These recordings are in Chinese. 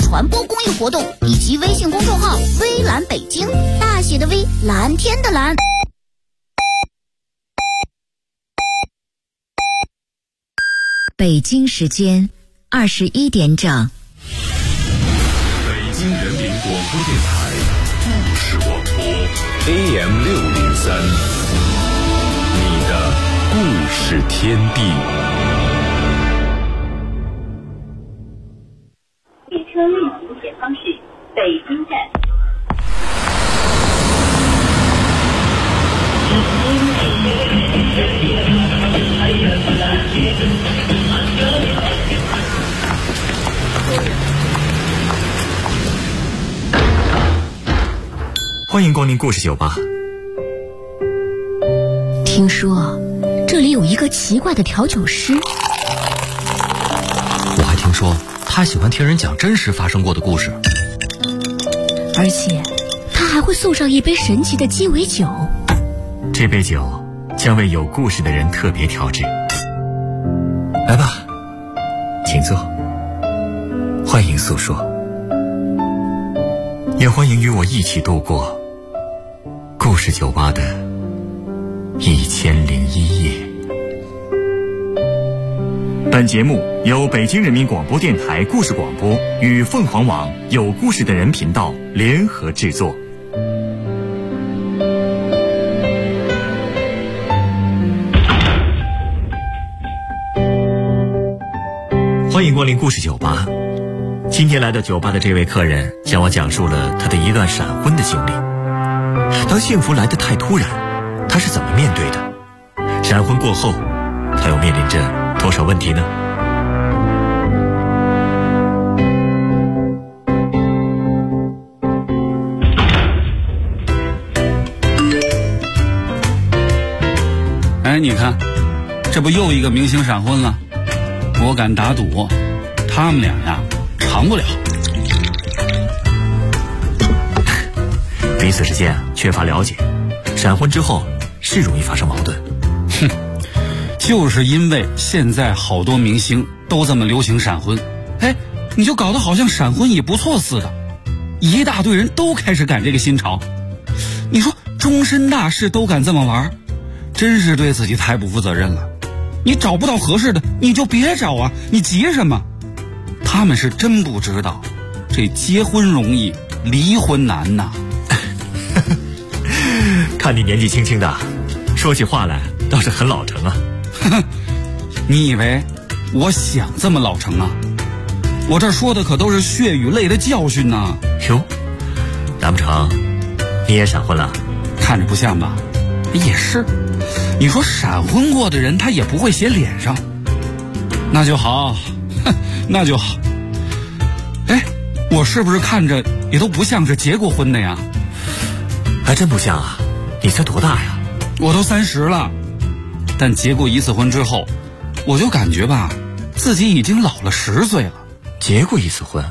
传播公益活动以及微信公众号微蓝北京，大写的 V， 蓝天的蓝。 北京时间21点整。 北京人民广播电台故事广播 AM603， 你的故事天地。 列车运行前方是北京站。 欢迎光临故事酒吧。 听说这里有一个奇怪的调酒师， 我还听说他喜欢听人讲真实发生过的故事， 而且他还会送上一杯神奇的鸡尾酒。 这杯酒将为有故事的人特别调制。来吧，请坐，欢迎诉说，也欢迎与我一起度过故事酒吧的1001夜。本节目由北京人民广播电台故事广播与凤凰网有故事的人频道联合制作。欢迎光临故事酒吧。今天来到酒吧的这位客人向我讲述了他的一段闪婚的经历。当幸福来得太突然，他是怎么面对的？闪婚过后，他又面临着多少问题呢？ 哎，你看，这不又一个明星闪婚了？我敢打赌，他们俩呀，长不了。 彼此之间缺乏了解，闪婚之后是容易发生矛盾。 就是因为现在好多明星都这么流行闪婚，哎，你就搞得好像闪婚也不错似的，一大堆人都开始赶这个新潮。你说终身大事都敢这么玩，真是对自己太不负责任了。你找不到合适的，你就别找啊，你急什么？他们是真不知道，这结婚容易，离婚难呐。 看你年纪轻轻的，说起话来倒是很老成啊。 你以为我想这么老成啊？我这说的可都是血与泪的教训呐。 哟，难不成你也闪婚了？ 看着不像吧？也是，你说闪婚过的人他也不会写脸上。那就好，那就好。哎，我是不是看着也都不像是结过婚的呀？ 还真不像啊。你才多大呀？ 我都30了，但结过一次婚之后，我就感觉吧，自己已经老了10岁了。 结过一次婚？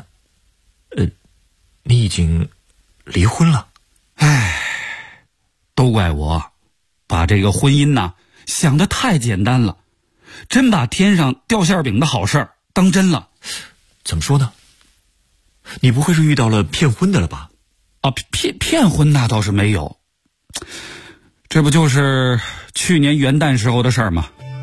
你已经离婚了？ 唉，都怪我，把这个婚姻呐想得太简单了，真把天上掉馅饼的好事儿当真了。 怎么说呢？你不会是遇到了骗婚的了吧？ 啊，骗婚那倒是没有。这不就是去年元旦时候的事儿吗？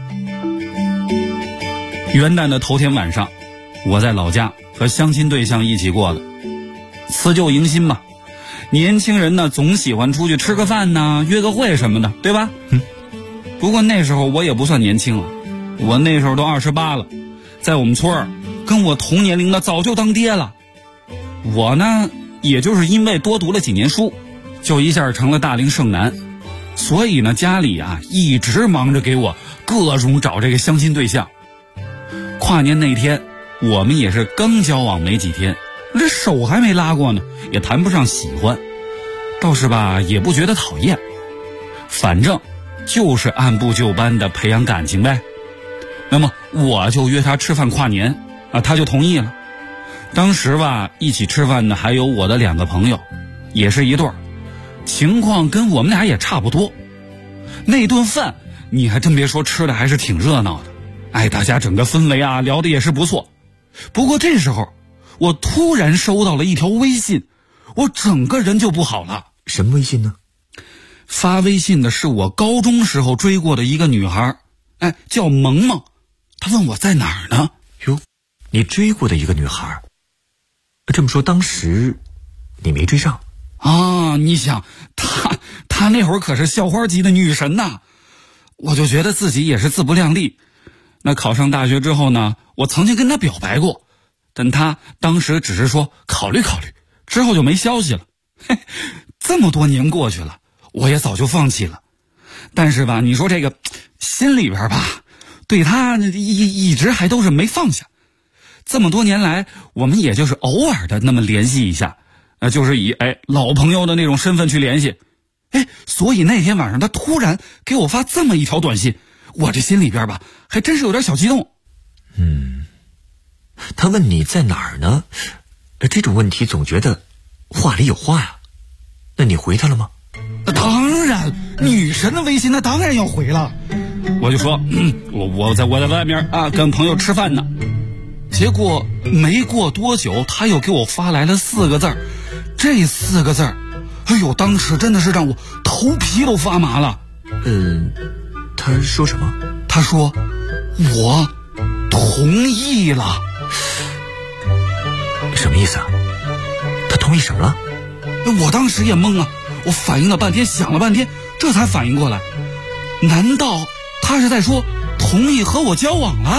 元旦的头天晚上，我在老家和相亲对象一起过的，辞旧迎新嘛，年轻人呢总喜欢出去吃个饭呐，约个会什么的，对吧？不过那时候我也不算年轻了，我那时候都28了，在我们村儿跟我同年龄的早就当爹了。我呢也就是因为多读了几年书，就一下成了大龄剩男，所以呢家里啊一直忙着给我各种找这个相亲对象。跨年那天我们也是刚交往没几天，这手还没拉过呢，也谈不上喜欢，倒是吧也不觉得讨厌，反正就是按部就班的培养感情呗。那么我就约他吃饭跨年啊，他就同意了。当时吧一起吃饭的还有我的2个朋友，也是一对儿，情况跟我们俩也差不多。那顿饭你还真别说，吃的还是挺热闹的，哎，大家整个氛围啊聊的也是不错。不过这时候我突然收到了一条微信，我整个人就不好了。 什么微信呢？ 发微信的是我高中时候追过的一个女孩，叫萌萌。她问我在哪儿呢？ 哟，你追过的一个女孩。这么说当时你没追上啊？你想她那会儿可是校花级的女神呐，我就觉得自己也是自不量力。那考上大学之后呢，我曾经跟她表白过，但她当时只是说考虑考虑，之后就没消息了。这么多年过去了，我也早就放弃了。但是吧，你说这个心里边吧，对她一直还都是没放下。这么多年来，我们也就是偶尔的那么联系一下，就是以老朋友的那种身份去联系。所以那天晚上他突然给我发这么一条短信，我这心里边吧还真是有点小激动。 他问你在哪儿呢？这种问题总觉得话里有话呀。那你回他了吗？ 当然，女神的微信那当然要回了。我就说我在外面跟朋友吃饭呢。结果没过多久，他又给我发来了4个字，这4个字，当时真的是让我头皮都发麻了。 他说什么？ 他说我同意了。 什么意思啊？他同意什么了？ 我当时也懵啊，我反应了半天，想了半天，这才反应过来，难道他是在说同意和我交往了？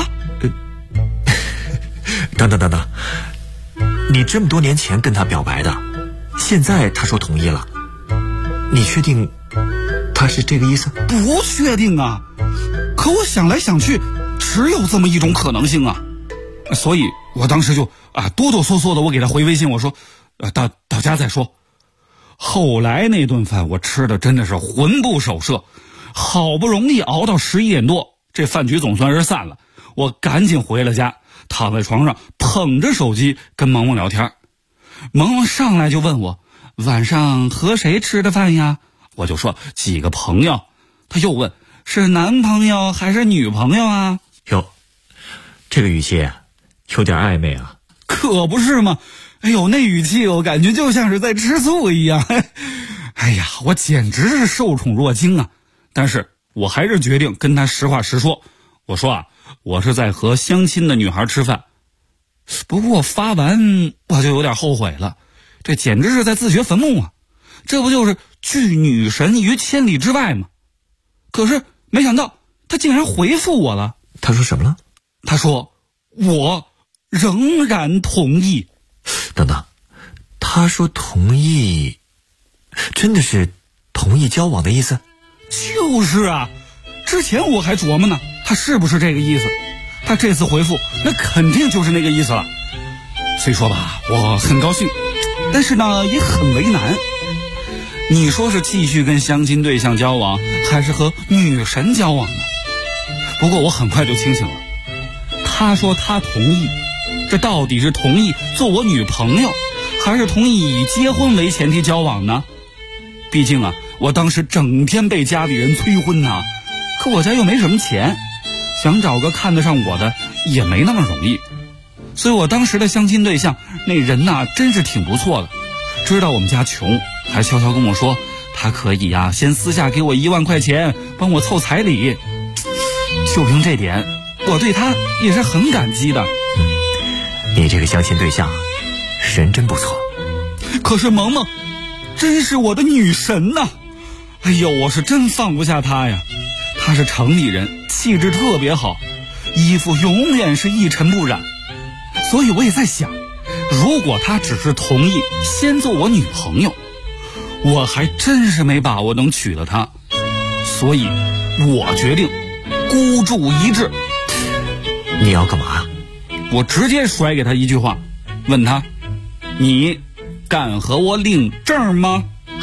等，你这么多年前跟他表白的，现在他说同意了，你确定他是这个意思？ 不确定啊，可我想来想去，只有这么一种可能性啊。所以我当时就哆哆嗦嗦的，我给他回微信，我说到家再说。后来那顿饭我吃的真的是魂不守舍，好不容易熬到11点多，这饭局总算是散了，我赶紧回了家，躺在床上捧着手机跟萌萌聊天。萌萌上来就问我晚上和谁吃的饭呀？我就说几个朋友。他又问是男朋友还是女朋友啊？ 哟，这个语气有点暧昧啊。 可不是吗？那语气我感觉就像是在吃醋一样。我简直是受宠若惊啊。但是我还是决定跟他实话实说。我说我是在和相亲的女孩吃饭。不过发完我就有点后悔了，这简直是在自掘坟墓啊！这不就是拒女神于千里之外吗？可是没想到他竟然回复我了。 他说什么了？ 他说我仍然同意。 等等，他说同意，真的是同意交往的意思？ 就是啊，之前我还琢磨呢，他是不是这个意思？他这次回复那肯定就是那个意思了。虽说吧，我很高兴，但是呢也很为难。你说是继续跟相亲对象交往，还是和女神交往呢？不过我很快就清醒了，他说他同意，这到底是同意做我女朋友，还是同意以结婚为前提交往呢？毕竟我当时整天被家里人催婚呐，可我家又没什么钱，想找个看得上我的也没那么容易。所以我当时的相亲对象那人真是挺不错的，知道我们家穷，还悄悄跟我说他可以先私下给我1万块钱帮我凑彩礼。就凭这点，我对他也是很感激的。 你这个相亲对象人真不错。 可是萌萌真是我的女神呐！我是真放不下她呀。她是城里人，气质特别好，衣服永远是一尘不染。所以我也在想，如果她只是同意先做我女朋友，我还真是没把握能娶了她。所以我决定孤注一掷。 你要干嘛？ 我直接甩给他一句话，问他：你敢和我领证吗？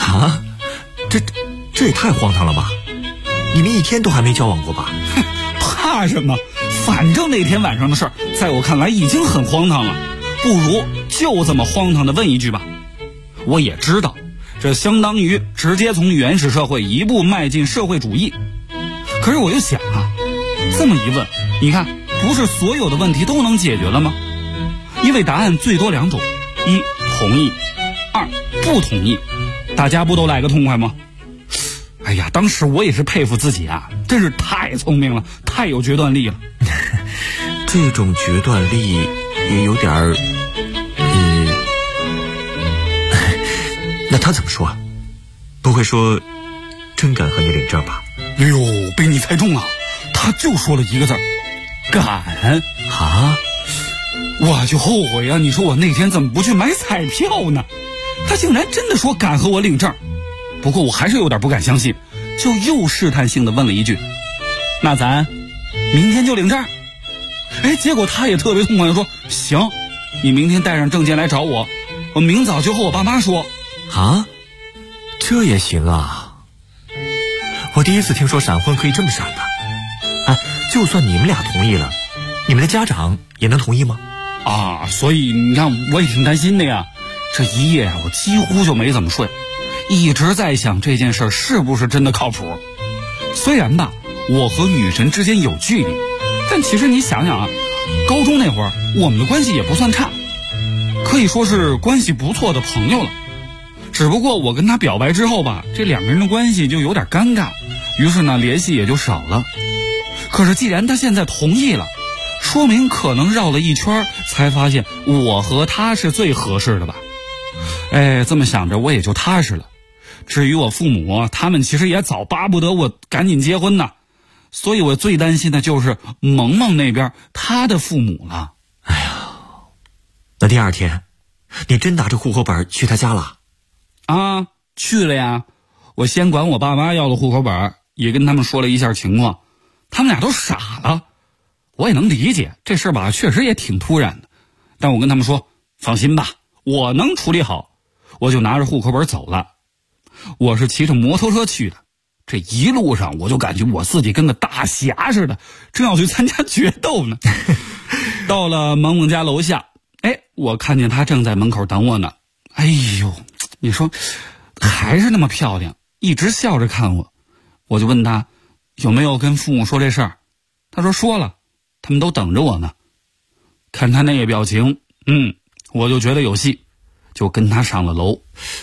这也太荒唐了吧！你们一天都还没交往过吧？ 怕什么？反正那天晚上的事儿，在我看来已经很荒唐了，不如就这么荒唐的问一句吧。我也知道，这相当于直接从原始社会一步迈进社会主义。可是我又想这么一问，你看，不是所有的问题都能解决了吗？ 因为答案最多2种：一同意，2不同意。大家不都来个痛快吗？哎呀，当时我也是佩服自己啊，真是太聪明了，太有决断力了。 这种决断力也有点儿，那他怎么说啊？不会说真敢和你领证吧？ 哎呦，被你猜中了，他就说了一个字儿，敢啊！ 我就后悔啊！你说我那天怎么不去买彩票呢？他竟然真的说敢和我领证。不过我还是有点不敢相信，就又试探性的问了一句：“那咱明天就领证？”哎，结果他也特别痛快的说：“行，你明天带上证件来找我，我明早就和我爸妈说。” 啊，这也行啊！我第一次听说闪婚可以这么闪的。哎，就算你们俩同意了，你们的家长也能同意吗？ 啊，所以你看我也挺担心的呀。这一夜啊，我几乎就没怎么睡，一直在想这件事是不是真的靠谱。虽然吧，我和女神之间有距离，但其实你想想啊，高中那会儿我们的关系也不算差，可以说是关系不错的朋友了。只不过我跟她表白之后吧，这2个人的关系就有点尴尬，于是呢联系也就少了。可是既然她现在同意了，说明可能绕了一圈才发现我和她是最合适的吧。哎，这么想着我也就踏实了。至于我父母，他们其实也早巴不得我赶紧结婚呢，所以我最担心的就是萌萌那边她的父母了。 哎呀，那第2天你真拿着户口本去他家了？ 啊，去了呀。我先管我爸妈要了户口本，也跟他们说了一下情况，他们俩都傻了。我也能理解这事吧，确实也挺突然的，但我跟他们说放心吧，我能处理好。我就拿着户口本走了。我是骑着摩托车去的，这一路上我就感觉我自己跟个大侠似的，正要去参加决斗呢。到了萌萌家楼下，哎，我看见她正在门口等我呢。哎呦，你说还是那么漂亮，一直笑着看我。我就问她有没有跟父母说这事儿，她说了，他们都等着我呢。看她那个表情，我就觉得有戏，就跟她上了楼。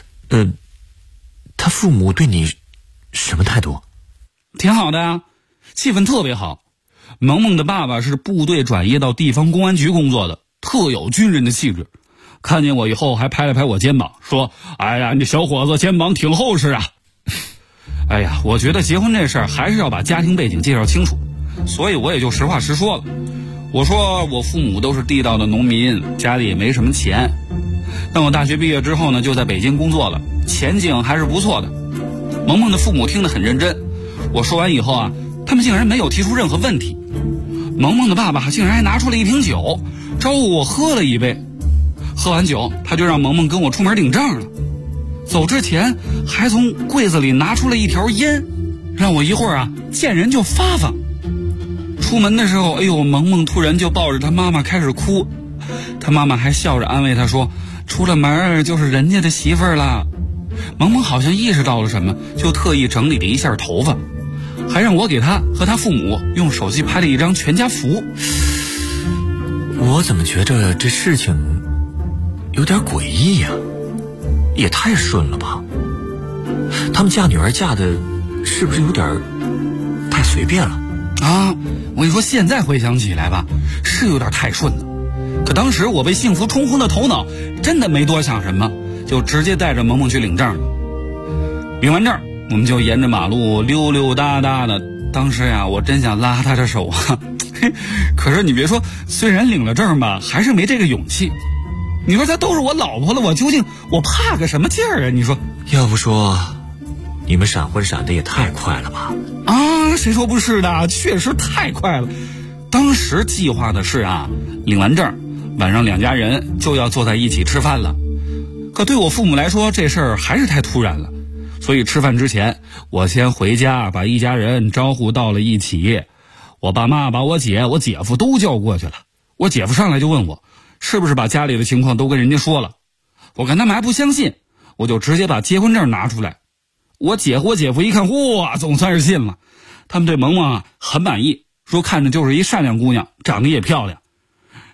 他父母对你什么态度？ 挺好的啊，气氛特别好。萌萌的爸爸是部队转业到地方公安局工作的，特有军人的气质。看见我以后还拍了拍我肩膀，说：“哎呀，你小伙子肩膀挺厚实啊。”哎呀，我觉得结婚这事儿还是要把家庭背景介绍清楚，所以我也就实话实说了。我说我父母都是地道的农民，家里也没什么钱。但我大学毕业之后呢，就在北京工作了，前景还是不错的。萌萌的父母听得很认真，我说完以后啊，他们竟然没有提出任何问题。萌萌的爸爸竟然还拿出了一瓶酒，招呼我喝了一杯。喝完酒，他就让萌萌跟我出门领证了。走之前还从柜子里拿出了一条烟，让我一会儿啊见人就发发。出门的时候，哎呦，萌萌突然就抱着他妈妈开始哭，他妈妈还笑着安慰他说：“出了门就是人家的媳妇儿了。”萌萌好像意识到了什么，就特意整理了一下头发，还让我给他和他父母用手机拍了一张全家福。 我怎么觉着这事情有点诡异呀？也太顺了吧！他们嫁女儿嫁的是不是有点太随便了啊？我跟你说，现在回想起来吧，是有点太顺了。可当时我被幸福冲昏了头脑，真的没多想什么，就直接带着萌萌去领证了。领完证，我们就沿着马路溜溜达达的。当时呀，我真想拉她的手啊，可是你别说，虽然领了证吧，还是没这个勇气。你说她都是我老婆了，我究竟我怕个什么劲儿啊？你说， 要不说你们闪婚闪的也太快了吧？ 啊，谁说不是的？确实太快了。当时计划的是啊，领完证晚上2家人就要坐在一起吃饭了。可对我父母来说，这事儿还是太突然了。所以吃饭之前，我先回家把一家人招呼到了一起。我爸妈把我姐、我姐夫都叫过去了。我姐夫上来就问我，是不是把家里的情况都跟人家说了？我看他们还不相信，我就直接把结婚证拿出来。我姐和我姐夫一看，哇，总算是信了。他们对萌萌啊很满意，说看着就是一善良姑娘，长得也漂亮。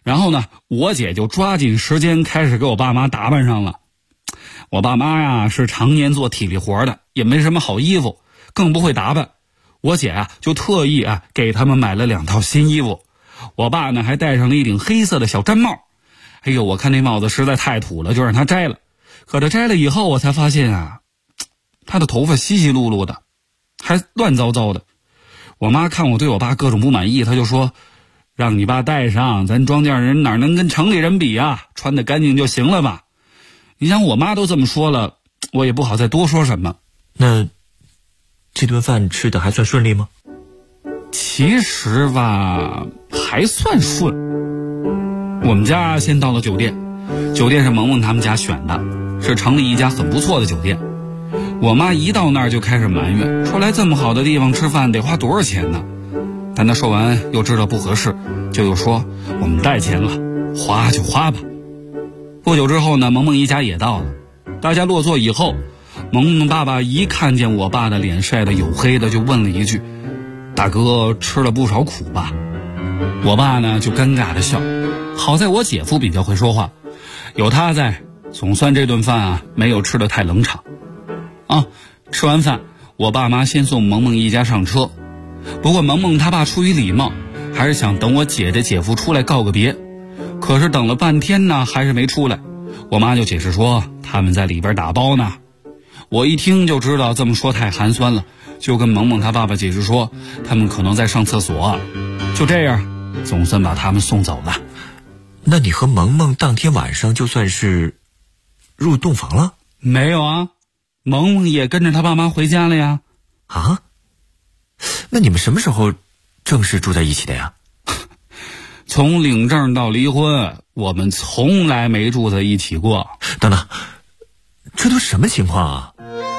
然后呢，我姐就抓紧时间开始给我爸妈打扮上了。我爸妈呀是常年做体力活的，也没什么好衣服，更不会打扮。我姐啊就特意给他们买了2套新衣服。我爸呢还戴上了一顶黑色的小毡帽。哎呦，我看那帽子实在太土了，就让他摘了。可他摘了以后，我才发现他的头发稀稀漉漉的，还乱糟糟的。我妈看我对我爸各种不满意，她就说：“让你爸戴上，咱庄稼人哪能跟城里人比啊？穿得干净就行了吧。”你想我妈都这么说了，我也不好再多说什么。 那这顿饭吃的还算顺利吗？ 其实吧，还算顺。我们家先到了酒店，酒店是萌萌他们家选的，是城里一家很不错的酒店。我妈一到那儿就开始埋怨，说来这么好的地方吃饭得花多少钱呢？但她说完又知道不合适，就又说我们带钱了，花就花吧。不久之后呢，萌萌一家也到了。大家落座以后，萌萌爸爸一看见我爸的脸晒得黝黑的，就问了一句：“大哥吃了不少苦吧？”我爸呢就尴尬的笑。好在我姐夫比较会说话，有他在，总算这顿饭没有吃得太冷场。吃完饭，我爸妈先送萌萌一家上车。不过萌萌他爸出于礼貌，还是想等我姐姐姐夫出来告个别。可是等了半天呢，还是没出来。我妈就解释说他们在里边打包呢。我一听就知道这么说太寒酸了，就跟萌萌他爸爸解释说他们可能在上厕所。就这样，总算把他们送走了。 那你和萌萌当天晚上就算是入洞房了？ 没有啊，萌萌也跟着他爸妈回家了呀。 啊？那你们什么时候正式住在一起的呀？ 从领证到离婚，我们从来没住在一起过。 等等，这都什么情况啊？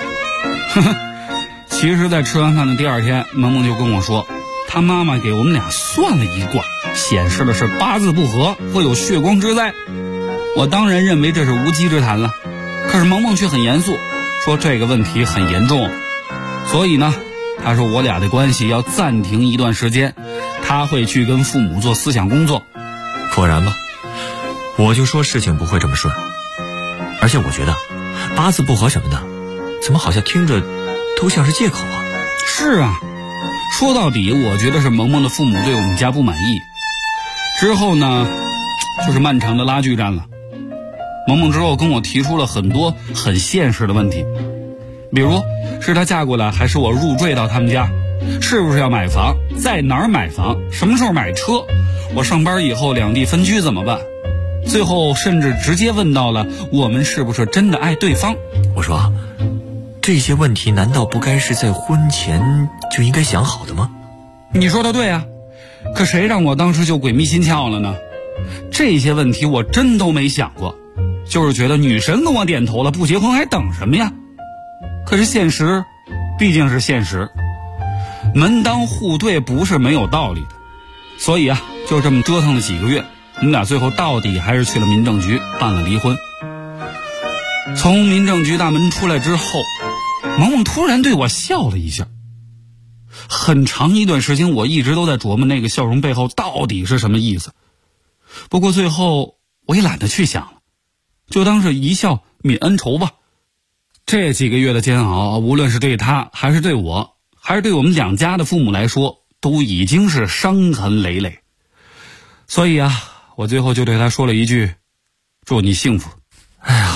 其实在吃完饭的第二天，萌萌就跟我说，他妈妈给我们俩算了一卦，显示的是八字不合，会有血光之灾。我当然认为这是无稽之谈了，可是萌萌却很严肃，说这个问题很严重，所以呢，他说我俩的关系要暂停一段时间，他会去跟父母做思想工作。 果然吧，我就说事情不会这么顺。而且我觉得八字不合什么的，怎么好像听着都像是借口啊？ 是啊，说到底我觉得是萌萌的父母对我们家不满意。之后呢，就是漫长的拉锯战了。萌萌之后跟我提出了很多很现实的问题，比如是她嫁过来还是我入赘到他们家，是不是要买房，在哪儿买房，什么时候买车，我上班以后两地分居怎么办，最后甚至直接问到了我们是不是真的爱对方。 我说这些问题难道不该是在婚前就应该想好的吗？ 你说的对啊，可谁让我当时就鬼迷心窍了呢？这些问题我真都没想过，就是觉得女神跟我点头了，不结婚还等什么呀？可是现实毕竟是现实，门当户对不是没有道理的。所以就这么折腾了几个月，我们俩最后到底还是去了民政局办了离婚。从民政局大门出来之后，萌萌突然对我笑了一下。很长一段时间我一直都在琢磨那个笑容背后到底是什么意思，不过最后我也懒得去想了，就当是一笑泯恩仇吧。这几个月的煎熬，无论是对他还是对我，还是对我们两家的父母来说，都已经是伤痕累累。所以我最后就对他说了一句，祝你幸福。 哎呀，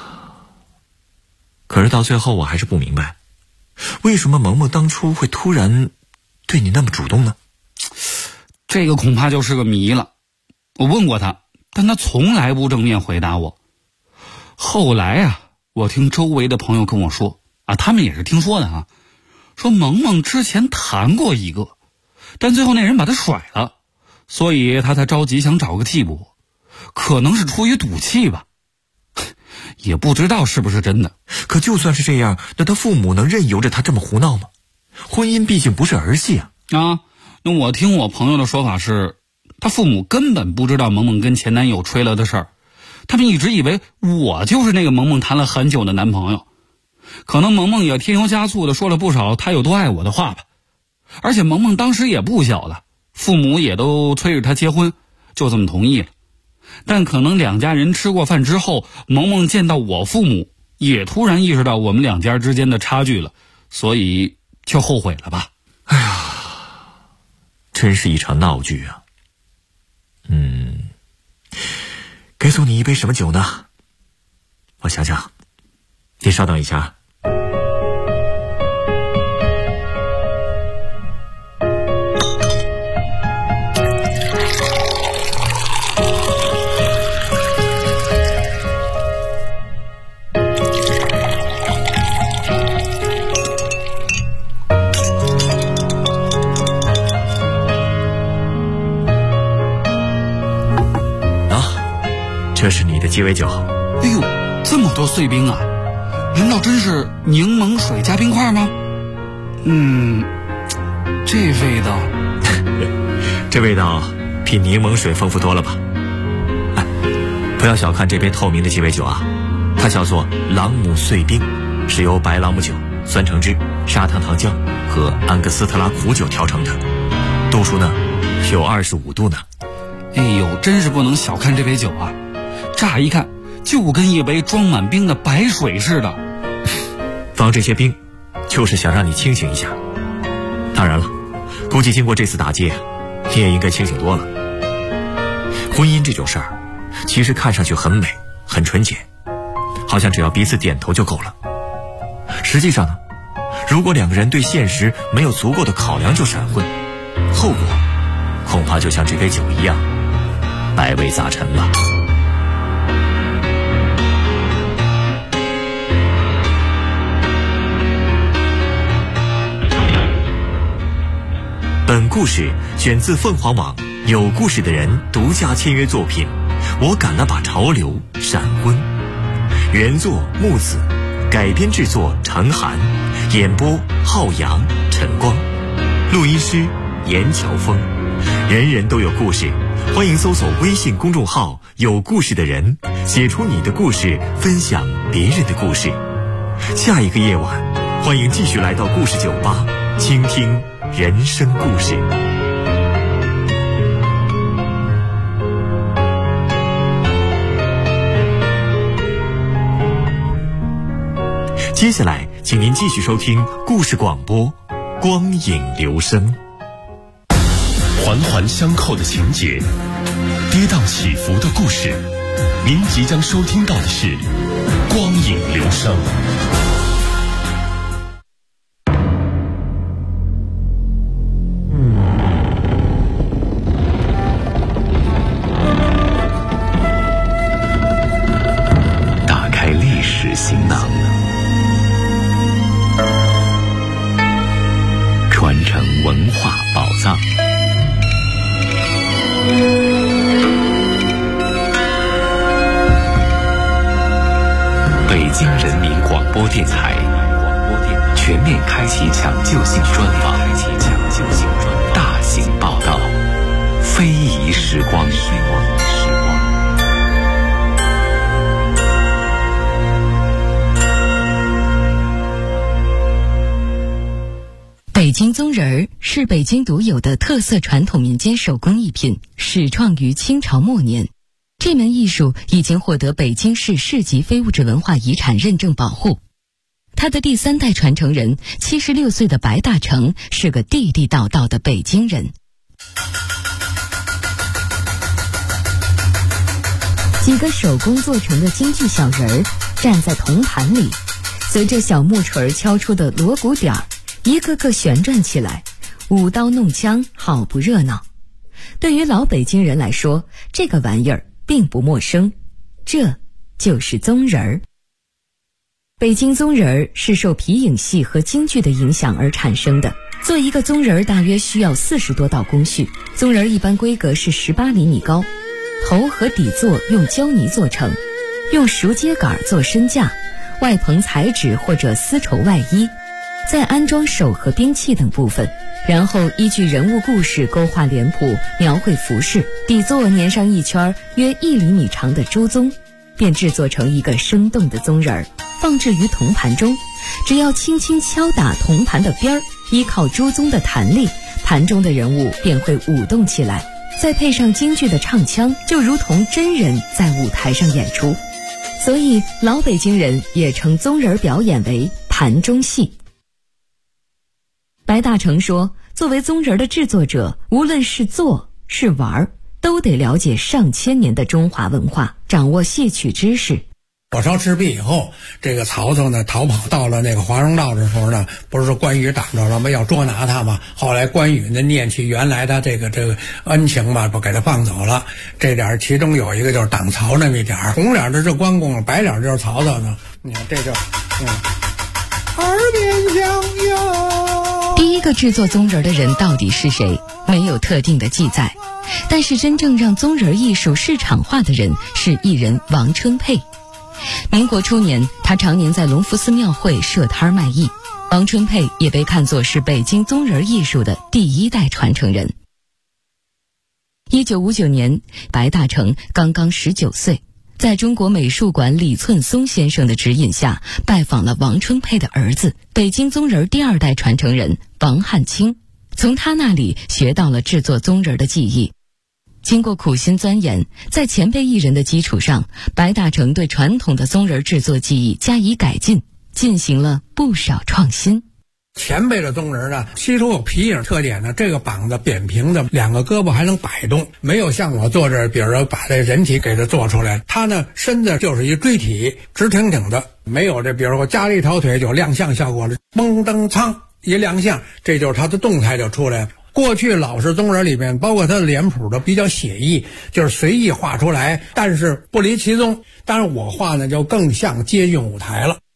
可是到最后我还是不明白，为什么萌萌当初会突然对你那么主动呢？ 这个恐怕就是个谜了。我问过他，但他从来不正面回答我。后来我听周围的朋友跟我说他们也是听说的说萌萌之前谈过一个，但最后那人把他甩了，所以他才着急想找个替补，可能是出于赌气吧，也不知道是不是真的。 可就算是这样，那他父母能任由着他这么胡闹吗？婚姻毕竟不是儿戏那我听我朋友的说法是，他父母根本不知道萌萌跟前男友吹了的事儿，他们一直以为我就是那个萌萌谈了很久的男朋友。可能萌萌也添油加醋的说了不少他有多爱我的话吧。而且萌萌当时也不小了，父母也都催着他结婚，就这么同意了。 但可能两家人吃过饭之后，萌萌见到我父母，也突然意识到我们两家之间的差距了，所以就后悔了吧。 哎呀，真是一场闹剧啊。该送你一杯什么酒呢？我想想，你稍等一下。这是你的鸡尾酒。 哎呦，这么多碎冰啊！难道真是柠檬水加冰块吗？这味道这味道比柠檬水丰富多了吧？哎，不要小看这杯透明的鸡尾酒啊，它叫做朗姆碎冰，是由白朗姆酒、酸橙汁、砂糖糖浆和安格斯特拉苦酒调成的，度数呢有25度呢。 哎呦，真是不能小看这杯酒啊！乍一看就跟一杯装满冰的白水似的。 放这些冰就是想让你清醒一下。当然了，估计经过这次打击，你也应该清醒多了。婚姻这种事儿其实看上去很美很纯洁，好像只要彼此点头就够了。实际上呢，如果两个人对现实没有足够的考量就闪婚，后果恐怕就像这杯酒一样百味杂陈了。本故事选自凤凰网有故事的人独家签约作品《我赶了把潮流闪婚》，原作木子，改编制作程涵，演播浩洋、陈光，录音师严乔峰。人人都有故事，欢迎搜索微信公众号有故事的人，写出你的故事，分享别人的故事。下一个夜晚，欢迎继续来到故事酒吧，倾听人生故事。接下来请您继续收听故事广播光影留声。 环环相扣的情节，跌宕起伏的故事，您即将收听到的是光影留声。打开历史行囊，传承文化宝藏。北京人民广播电台全面开启抢救性专访，大型报道，非遗时光。 北京宗人儿是北京独有的特色传统民间手工艺品，始创于清朝末年。这门艺术已经获得北京市市级非物质文化遗产认证保护。他的第3代传承人76岁的白大成是个地地道道的北京人。几个手工做成的京剧小人儿站在铜盘里，随着小木锤敲出的锣鼓点儿，一个个旋转起来，舞刀弄枪，好不热闹。对于老北京人来说，这个玩意儿并不陌生，这就是宗人儿。北京宗人儿是受皮影戏和京剧的影响而产生的。做一个宗人儿大约需要40多道工序，宗人儿一般规格是18厘米高，头和底座用胶泥做成，用熟秸秆做身架，外棚彩纸或者丝绸外衣，再安装手和兵器等部分，然后依据人物故事勾画脸谱，描绘服饰，底座粘上一圈约1厘米长的朱宗，便制作成一个生动的宗人儿，放置于铜盘中。只要轻轻敲打铜盘的边儿，依靠朱宗的弹力，盘中的人物便会舞动起来。 再配上京剧的唱腔，就如同真人在舞台上演出。所以老北京人也称宗人表演为盘中戏。白大成说，作为宗人的制作者，无论是做是玩，都得了解上千年的中华文化，掌握戏曲知识。 火烧赤壁以后，这个曹操呢逃跑到了那个华容道的时候呢，不是说关羽挡着了吗？要捉拿他嘛。后来关羽呢念起原来的这个恩情嘛，不给他放走了。这点其中有一个就是挡曹那么一点，红脸的是关公，白脸就是曹操呢。你看这就耳边响哟。 第一个制作宗人的人到底是谁？没有特定的记载。但是真正让宗人艺术市场化的人是艺人王春佩。民国初年，他常年在隆福寺庙会设摊卖艺。王春佩也被看作是北京宗人艺术的第一代传承人。1959年，白大成刚刚19岁，在中国美术馆李寸松先生的指引下，拜访了王春佩的儿子，北京宗人第二代传承人王汉卿，从他那里学到了制作宗人的技艺。经过苦心钻研，在前辈艺人的基础上，白大成对传统的宗人制作技艺加以改进，进行了不少创新。 前辈的宗人呢，吸收有皮影特点呢，这个膀子扁平的，两个胳膊还能摆动，没有像我坐这儿，比如说把这人体给它做出来，他呢身子就是一锥体，直挺挺的，没有这比如说加了一条腿就亮相效果了，嘣噔噌一亮相，这就是他的动态就出来了。过去老式宗人里面，包括他的脸谱都比较写意，就是随意画出来，但是不离其宗。当然我画呢就更像接近舞台了。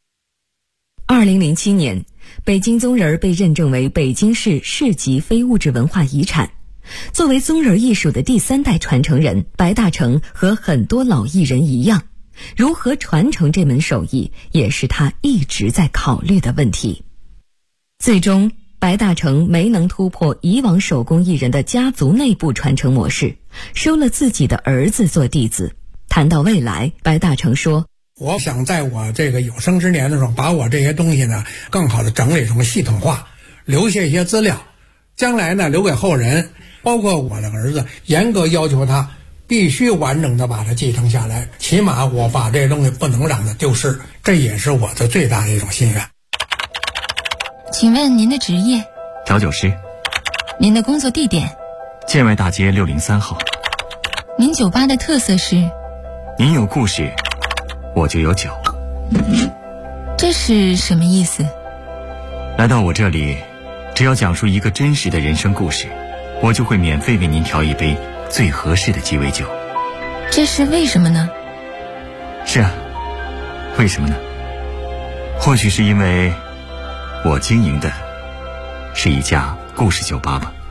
2007年，北京宗人被认证为北京市市级非物质文化遗产。作为宗人艺术的第三代传承人，白大成和很多老艺人一样，如何传承这门手艺，也是他一直在考虑的问题。最终白大成没能突破以往手工艺人的家族内部传承模式，收了自己的儿子做弟子。谈到未来，白大成说， 我想在我这个有生之年的时候，把我这些东西呢更好的整理成系统化，留下一些资料，将来呢留给后人，包括我的儿子，严格要求他必须完整的把它继承下来，起码我把这些东西不能让它丢失，这也是我的最大的一种心愿。 请问您的职业？ 调酒师。 您的工作地点？ 建外大街603号。 您酒吧的特色是？ 您有故事，我就有酒。 这是什么意思？ 来到我这里，只要讲述一个真实的人生故事，我就会免费为您调一杯最合适的鸡尾酒。 这是为什么呢？ 是啊，为什么呢？或许是因为我经营的是一家故事酒吧吧。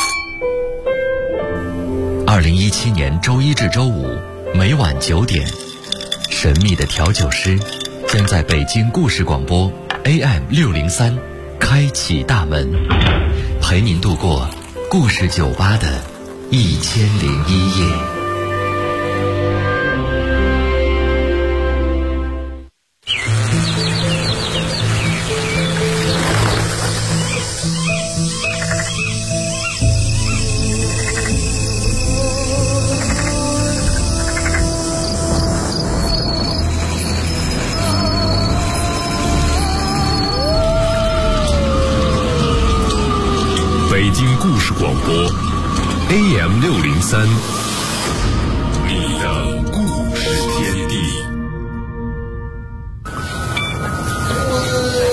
2017年周一至周五每晚9点，神秘的调酒师将在北京故事广播 AM603开启大门，陪您度过故事酒吧的1001夜。 北京故事广播 AM603